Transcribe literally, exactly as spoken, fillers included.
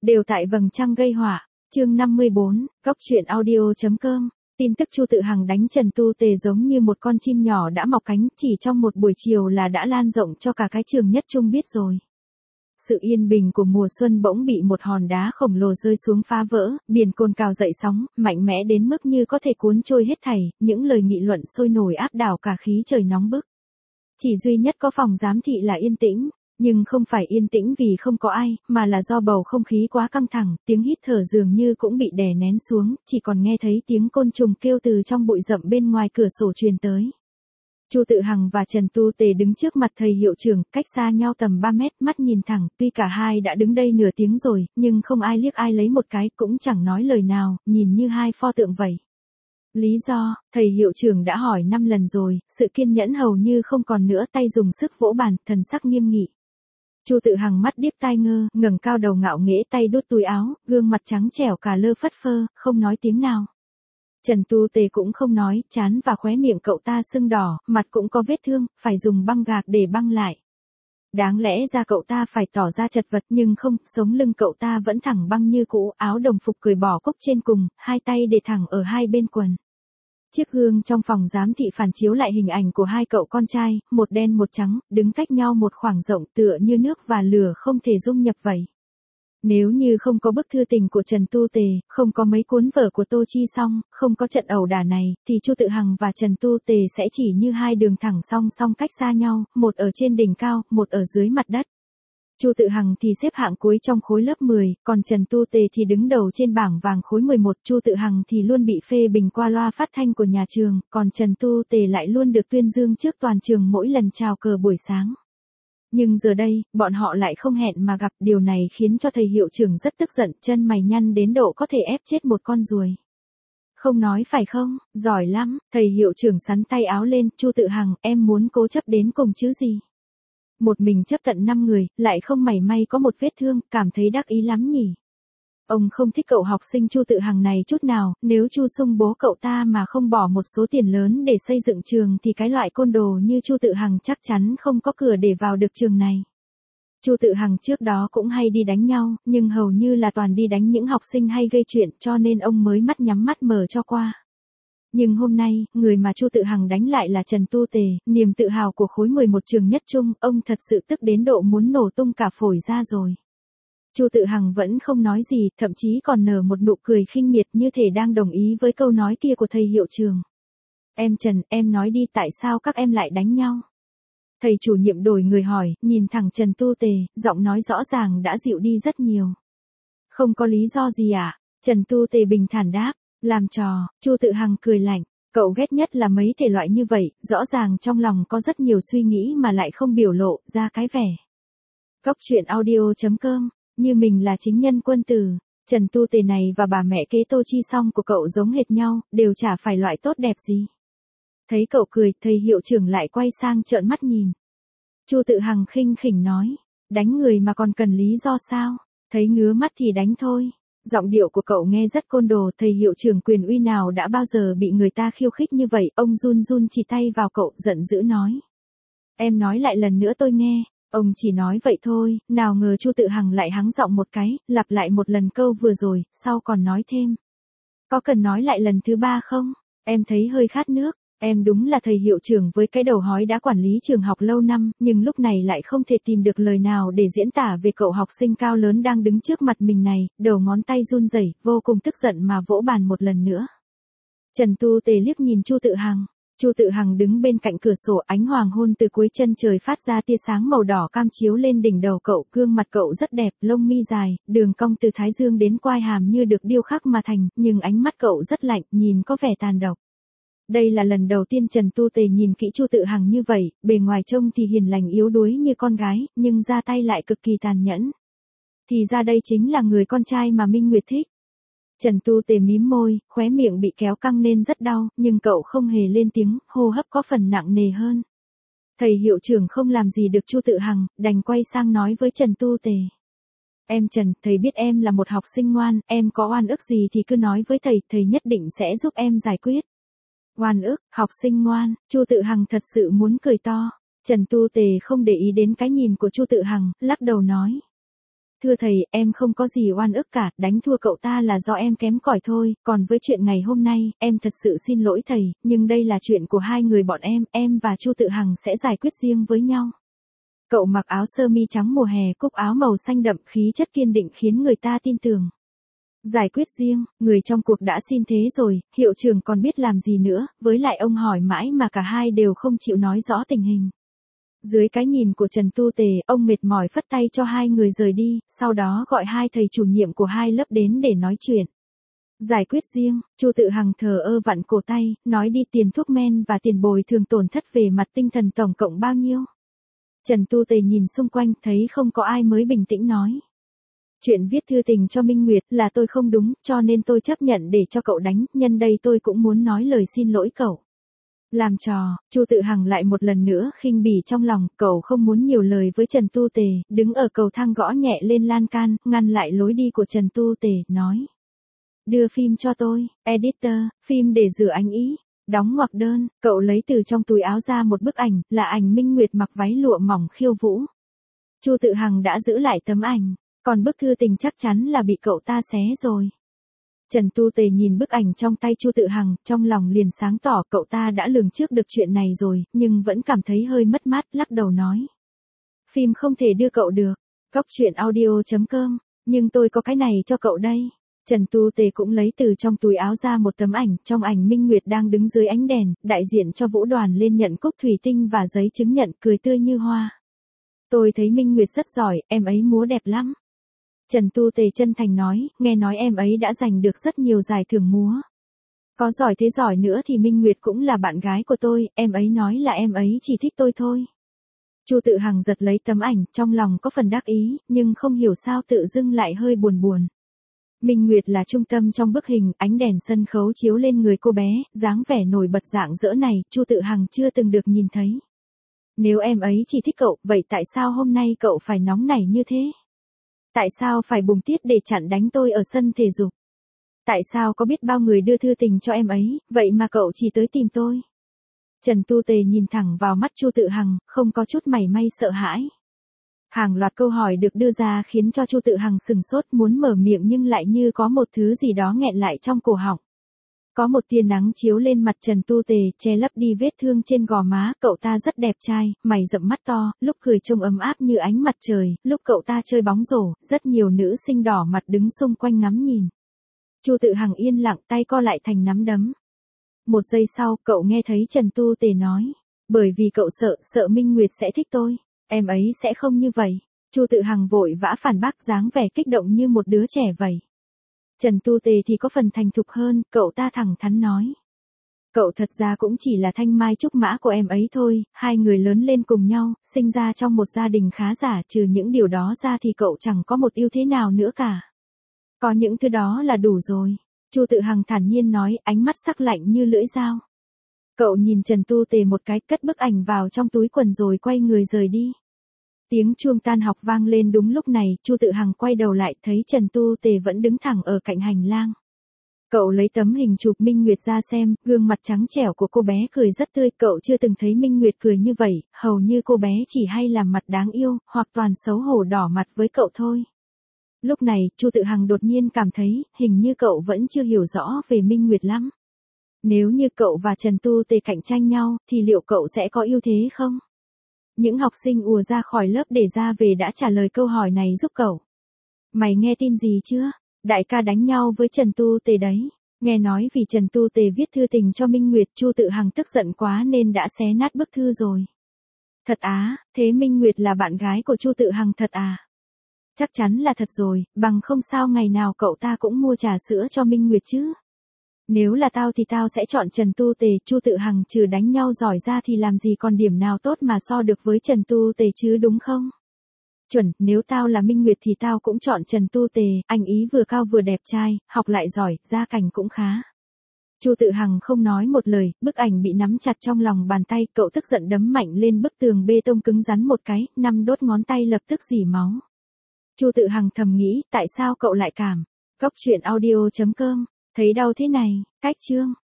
Đều tại vầng trăng gây họa. Chương năm mươi bốn, góc truyện audio.com. Tin tức Chu Tự Hằng đánh Trần Tu Tề giống như một con chim nhỏ đã mọc cánh, chỉ trong một buổi chiều là đã lan rộng cho cả cái trường Nhất Trung biết rồi. Sự yên bình của mùa xuân bỗng bị một hòn đá khổng lồ rơi xuống phá vỡ, biển cồn cào dậy sóng, mạnh mẽ đến mức như có thể cuốn trôi hết thảy, những lời nghị luận sôi nổi áp đảo cả khí trời nóng bức. Chỉ duy nhất có phòng giám thị là yên tĩnh, nhưng không phải yên tĩnh vì không có ai, mà là do bầu không khí quá căng thẳng, tiếng hít thở dường như cũng bị đè nén xuống, chỉ còn nghe thấy tiếng côn trùng kêu từ trong bụi rậm bên ngoài cửa sổ truyền tới. Chu Tự Hằng và Trần Tu Tề đứng trước mặt thầy hiệu trưởng, cách xa nhau tầm ba mét, mắt nhìn thẳng, tuy cả hai đã đứng đây nửa tiếng rồi, nhưng không ai liếc ai lấy một cái, cũng chẳng nói lời nào, nhìn như hai pho tượng vậy. Lý do, thầy hiệu trưởng đã hỏi năm lần rồi, sự kiên nhẫn hầu như không còn nữa, tay dùng sức vỗ bàn, thần sắc nghiêm nghị. Chu Tự Hằng mắt điếc tai ngơ, ngẩng cao đầu ngạo nghễ, tay đút túi áo, gương mặt trắng trẻo cả lơ phất phơ, không nói tiếng nào. Trần Tu Tề cũng không nói, trán và khóe miệng cậu ta sưng đỏ, mặt cũng có vết thương, phải dùng băng gạc để băng lại. Đáng lẽ ra cậu ta phải tỏ ra chật vật, nhưng không, sống lưng cậu ta vẫn thẳng băng như cũ, áo đồng phục cởi bỏ cúc trên cùng, hai tay để thẳng ở hai bên quần. Chiếc gương trong phòng giám thị phản chiếu lại hình ảnh của hai cậu con trai, một đen một trắng, đứng cách nhau một khoảng rộng tựa như nước và lửa không thể dung nhập vậy. Nếu như không có bức thư tình của Trần Tu Tề, không có mấy cuốn vở của Tô Chi Song, không có trận ẩu đả này, thì Chu Tự Hằng và Trần Tu Tề sẽ chỉ như hai đường thẳng song song cách xa nhau, một ở trên đỉnh cao, một ở dưới mặt đất. Chu Tự Hằng thì xếp hạng cuối trong khối lớp mười, còn Trần Tu Tề thì đứng đầu trên bảng vàng khối mười một. Chu Tự Hằng thì luôn bị phê bình qua loa phát thanh của nhà trường, còn Trần Tu Tề lại luôn được tuyên dương trước toàn trường mỗi lần chào cờ buổi sáng. Nhưng giờ đây, bọn họ lại không hẹn mà gặp, điều này khiến cho thầy hiệu trưởng rất tức giận, chân mày nhăn đến độ có thể ép chết một con ruồi. Không nói phải không, giỏi lắm, thầy hiệu trưởng sắn tay áo lên, Chu Tự Hằng, em muốn cố chấp đến cùng chứ gì. Một mình chấp tận năm người, lại không mảy may có một vết thương, cảm thấy đắc ý lắm nhỉ. Ông không thích cậu học sinh Chu Tự Hằng này chút nào, nếu Chu Sung bố cậu ta mà không bỏ một số tiền lớn để xây dựng trường thì cái loại côn đồ như Chu Tự Hằng chắc chắn không có cửa để vào được trường này. Chu Tự Hằng trước đó cũng hay đi đánh nhau, nhưng hầu như là toàn đi đánh những học sinh hay gây chuyện, cho nên ông mới mắt nhắm mắt mở cho qua. Nhưng hôm nay, người mà Chu Tự Hằng đánh lại là Trần Tu Tề, niềm tự hào của khối mười một trường Nhất Trung, ông thật sự tức đến độ muốn nổ tung cả phổi ra rồi. Chu Tự Hằng vẫn không nói gì, thậm chí còn nở một nụ cười khinh miệt như thể đang đồng ý với câu nói kia của thầy hiệu trưởng. Em Trần, em nói đi, tại sao các em lại đánh nhau? Thầy chủ nhiệm đổi người hỏi, nhìn thẳng Trần Tu Tề, giọng nói rõ ràng đã dịu đi rất nhiều. Không có lý do gì ạ? À? Trần Tu Tề bình thản đáp, làm trò. Chu Tự Hằng cười lạnh, cậu ghét nhất là mấy thể loại như vậy, rõ ràng trong lòng có rất nhiều suy nghĩ mà lại không biểu lộ ra cái vẻ. Góc truyện audio.com. Như mình là chính nhân quân tử, Trần Tu Tề này và bà mẹ kế Tô Chi Song của cậu giống hệt nhau, đều chả phải loại tốt đẹp gì. Thấy cậu cười, thầy hiệu trưởng lại quay sang trợn mắt nhìn. Chu Tự Hằng khinh khỉnh nói, đánh người mà còn cần lý do sao, thấy ngứa mắt thì đánh thôi. Giọng điệu của cậu nghe rất côn đồ, thầy hiệu trưởng quyền uy nào đã bao giờ bị người ta khiêu khích như vậy, ông run run chỉ tay vào cậu, giận dữ nói. Em nói lại lần nữa tôi nghe. Ông chỉ nói vậy thôi, nào ngờ Chu Tự Hằng lại hắng giọng một cái, lặp lại một lần câu vừa rồi, sau còn nói thêm. Có cần nói lại lần thứ ba không? Em thấy hơi khát nước, em đúng là thầy hiệu trưởng với cái đầu hói đã quản lý trường học lâu năm, nhưng lúc này lại không thể tìm được lời nào để diễn tả về cậu học sinh cao lớn đang đứng trước mặt mình này, đầu ngón tay run rẩy, vô cùng tức giận mà vỗ bàn một lần nữa. Trần Tu Tề liếc nhìn Chu Tự Hằng. Chu Tự Hằng đứng bên cạnh cửa sổ, ánh hoàng hôn từ cuối chân trời phát ra tia sáng màu đỏ cam chiếu lên đỉnh đầu cậu, gương mặt cậu rất đẹp, lông mi dài, đường cong từ thái dương đến quai hàm như được điêu khắc mà thành, nhưng ánh mắt cậu rất lạnh, nhìn có vẻ tàn độc. Đây là lần đầu tiên Trần Tu Tề nhìn kỹ Chu Tự Hằng như vậy, bề ngoài trông thì hiền lành yếu đuối như con gái, nhưng ra tay lại cực kỳ tàn nhẫn. Thì ra đây chính là người con trai mà Minh Nguyệt thích. Trần Tu Tề mím môi, khóe miệng bị kéo căng nên rất đau, nhưng cậu không hề lên tiếng, hô hấp có phần nặng nề hơn. Thầy hiệu trưởng không làm gì được Chu Tự Hằng, đành quay sang nói với Trần Tu Tề. Em Trần, thầy biết em là một học sinh ngoan, em có oan ức gì thì cứ nói với thầy, thầy nhất định sẽ giúp em giải quyết. Oan ức, học sinh ngoan, Chu Tự Hằng thật sự muốn cười to. Trần Tu Tề không để ý đến cái nhìn của Chu Tự Hằng, lắc đầu nói. Thưa thầy, em không có gì oan ức cả, đánh thua cậu ta là do em kém cỏi thôi, còn với chuyện ngày hôm nay, em thật sự xin lỗi thầy, nhưng đây là chuyện của hai người bọn em, em và Chu Tự Hằng sẽ giải quyết riêng với nhau. Cậu mặc áo sơ mi trắng mùa hè, cúc áo màu xanh đậm, khí chất kiên định khiến người ta tin tưởng. Giải quyết riêng, người trong cuộc đã xin thế rồi, hiệu trưởng còn biết làm gì nữa, với lại ông hỏi mãi mà cả hai đều không chịu nói rõ tình hình. Dưới cái nhìn của Trần Tu Tề, ông mệt mỏi phất tay cho hai người rời đi, sau đó gọi hai thầy chủ nhiệm của hai lớp đến để nói chuyện. Giải quyết riêng, Chu Tự Hằng thờ ơ vặn cổ tay, nói đi tiền thuốc men và tiền bồi thường tổn thất về mặt tinh thần tổng cộng bao nhiêu. Trần Tu Tề nhìn xung quanh thấy không có ai mới bình tĩnh nói. Chuyện viết thư tình cho Minh Nguyệt là tôi không đúng, cho nên tôi chấp nhận để cho cậu đánh, nhân đây tôi cũng muốn nói lời xin lỗi cậu. Làm trò, Chu Tự Hằng lại một lần nữa khinh bỉ trong lòng, cậu không muốn nhiều lời với Trần Tu Tề, đứng ở cầu thang gõ nhẹ lên lan can, ngăn lại lối đi của Trần Tu Tề, nói. Đưa phim cho tôi, editor, phim để rửa ánh ý. Đóng ngoặc đơn, cậu lấy từ trong túi áo ra một bức ảnh, là ảnh Minh Nguyệt mặc váy lụa mỏng khiêu vũ. Chu Tự Hằng đã giữ lại tấm ảnh, còn bức thư tình chắc chắn là bị cậu ta xé rồi. Trần Tu Tề nhìn bức ảnh trong tay Chu Tự Hằng, trong lòng liền sáng tỏ cậu ta đã lường trước được chuyện này rồi, nhưng vẫn cảm thấy hơi mất mát, lắc đầu nói. Phim không thể đưa cậu được, góc truyện audio chấm com, nhưng tôi có cái này cho cậu đây. Trần Tu Tề cũng lấy từ trong túi áo ra một tấm ảnh, trong ảnh Minh Nguyệt đang đứng dưới ánh đèn, đại diện cho Vũ Đoàn lên nhận cúc thủy tinh và giấy chứng nhận, cười tươi như hoa. Tôi thấy Minh Nguyệt rất giỏi, em ấy múa đẹp lắm. Trần Tu Tề chân thành nói, nghe nói em ấy đã giành được rất nhiều giải thưởng múa. Có giỏi thế giỏi nữa thì Minh Nguyệt cũng là bạn gái của tôi, em ấy nói là em ấy chỉ thích tôi thôi. Chu Tự Hằng giật lấy tấm ảnh, trong lòng có phần đắc ý, nhưng không hiểu sao tự dưng lại hơi buồn buồn. Minh Nguyệt là trung tâm trong bức hình, ánh đèn sân khấu chiếu lên người cô bé, dáng vẻ nổi bật rạng rỡ này, Chu Tự Hằng chưa từng được nhìn thấy. Nếu em ấy chỉ thích cậu, vậy tại sao hôm nay cậu phải nóng nảy như thế? Tại sao phải bùng tiết để chặn đánh tôi ở sân thể dục? Tại sao có biết bao người đưa thư tình cho em ấy, vậy mà cậu chỉ tới tìm tôi? Trần Tu Tề nhìn thẳng vào mắt Chu Tự Hằng, không có chút mảy may sợ hãi. Hàng loạt câu hỏi được đưa ra khiến cho Chu Tự Hằng sừng sốt, muốn mở miệng nhưng lại như có một thứ gì đó nghẹn lại trong cổ họng. Có một tia nắng chiếu lên mặt Trần Tu Tề, che lấp đi vết thương trên gò má, cậu ta rất đẹp trai, mày rậm mắt to, lúc cười trông ấm áp như ánh mặt trời, lúc cậu ta chơi bóng rổ, rất nhiều nữ sinh đỏ mặt đứng xung quanh ngắm nhìn. Chu Tự Hằng yên lặng, tay co lại thành nắm đấm. Một giây sau, cậu nghe thấy Trần Tu Tề nói, bởi vì cậu sợ, sợ Minh Nguyệt sẽ thích tôi, em ấy sẽ không như vậy. Chu Tự Hằng vội vã phản bác, dáng vẻ kích động như một đứa trẻ vậy. Trần Tu Tề thì có phần thành thục hơn, cậu ta thẳng thắn nói. Cậu thật ra cũng chỉ là thanh mai trúc mã của em ấy thôi, hai người lớn lên cùng nhau, sinh ra trong một gia đình khá giả, trừ những điều đó ra thì cậu chẳng có một ưu thế nào nữa cả. Có những thứ đó là đủ rồi. Chu Tự Hằng thản nhiên nói, ánh mắt sắc lạnh như lưỡi dao. Cậu nhìn Trần Tu Tề một cái, cất bức ảnh vào trong túi quần rồi quay người rời đi. Tiếng chuông tan học vang lên đúng lúc này, Chu Tự Hằng quay đầu lại thấy Trần Tu Tề vẫn đứng thẳng ở cạnh hành lang. Cậu lấy tấm hình chụp Minh Nguyệt ra xem, gương mặt trắng trẻo của cô bé cười rất tươi, cậu chưa từng thấy Minh Nguyệt cười như vậy, hầu như cô bé chỉ hay làm mặt đáng yêu, hoặc toàn xấu hổ đỏ mặt với cậu thôi. Lúc này, Chu Tự Hằng đột nhiên cảm thấy, hình như cậu vẫn chưa hiểu rõ về Minh Nguyệt lắm. Nếu như cậu và Trần Tu Tề cạnh tranh nhau, thì liệu cậu sẽ có ưu thế không? Những học sinh ùa ra khỏi lớp để ra về đã trả lời câu hỏi này giúp cậu. Mày nghe tin gì chưa? Đại ca đánh nhau với Trần Tu Tề đấy. Nghe nói vì Trần Tu Tề viết thư tình cho Minh Nguyệt, Chu Tự Hằng tức giận quá nên đã xé nát bức thư rồi. Thật á, thế Minh Nguyệt là bạn gái của Chu Tự Hằng thật à? Chắc chắn là thật rồi, bằng không sao ngày nào cậu ta cũng mua trà sữa cho Minh Nguyệt chứ. Nếu là tao thì tao sẽ chọn Trần Tu Tề, Chu Tự Hằng trừ đánh nhau giỏi ra thì làm gì còn điểm nào tốt mà so được với Trần Tu Tề chứ đúng không? Chuẩn, nếu tao là Minh Nguyệt thì tao cũng chọn Trần Tu Tề, anh ý vừa cao vừa đẹp trai, học lại giỏi, gia cảnh cũng khá. Chu Tự Hằng không nói một lời, bức ảnh bị nắm chặt trong lòng bàn tay, cậu tức giận đấm mạnh lên bức tường bê tông cứng rắn một cái, năm đốt ngón tay lập tức rỉ máu. Chu Tự Hằng thầm nghĩ, tại sao cậu lại cảm? Góc truyện audio chấm com, thấy đau thế này, cách chương.